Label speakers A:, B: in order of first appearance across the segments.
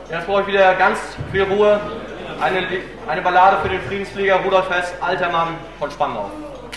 A: Jetzt brauche ich wieder ganz viel Ruhe. Eine Ballade für den Friedensflieger Rudolf Hess, alter Mann von Spandau.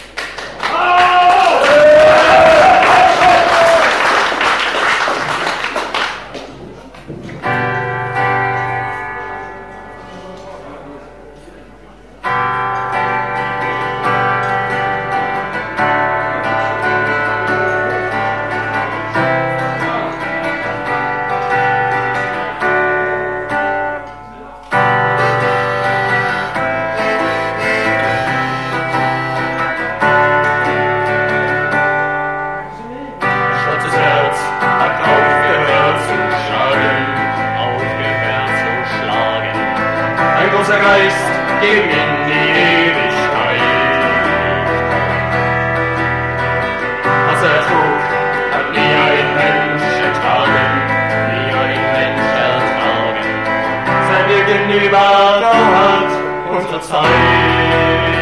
B: Gegen die Ewigkeit. Was er trug, hat nie ein Mensch ertragen, nie ein Mensch ertragen. Sein Weg gegenüber dauert unsere Zeit.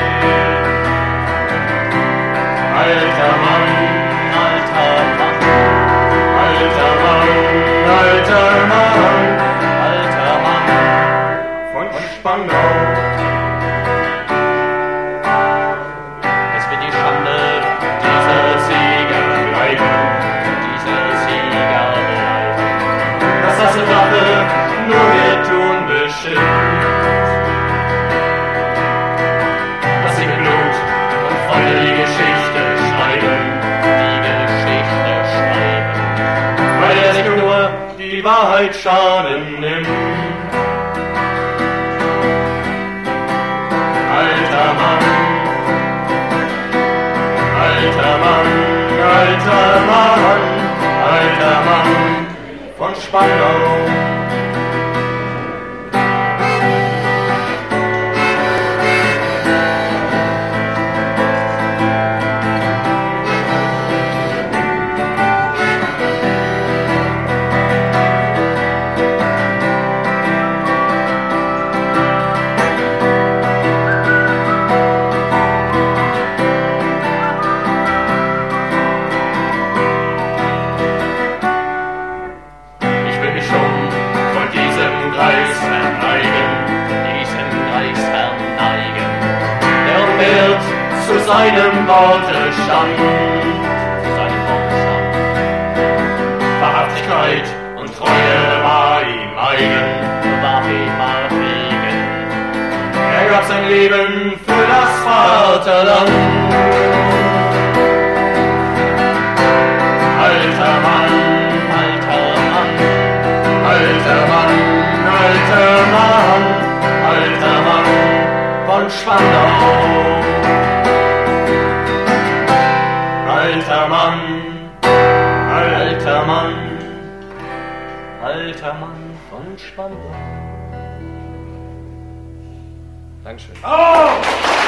B: Alter Mann, alter Mann, alter Mann, alter Mann, alter Mann von Spandau. Nur wir tun bestimmt, dass sie mit Blut und Feuer die Geschichte schreiben, weil er sich nur die Wahrheit schaden nimmt. Alter Mann, alter Mann, alter Mann, alter Mann von Spandau. Zu seinem Worte stand, Wahrhaftigkeit und Treue war ihm eigen, Er gab sein Leben für das Vaterland. Alter Mann, alter Mann, alter Mann, alter Mann, alter Mann von Spandau. Alter Mann, alter Mann, alter Mann von Spandau.
A: Dankeschön.
B: Oh!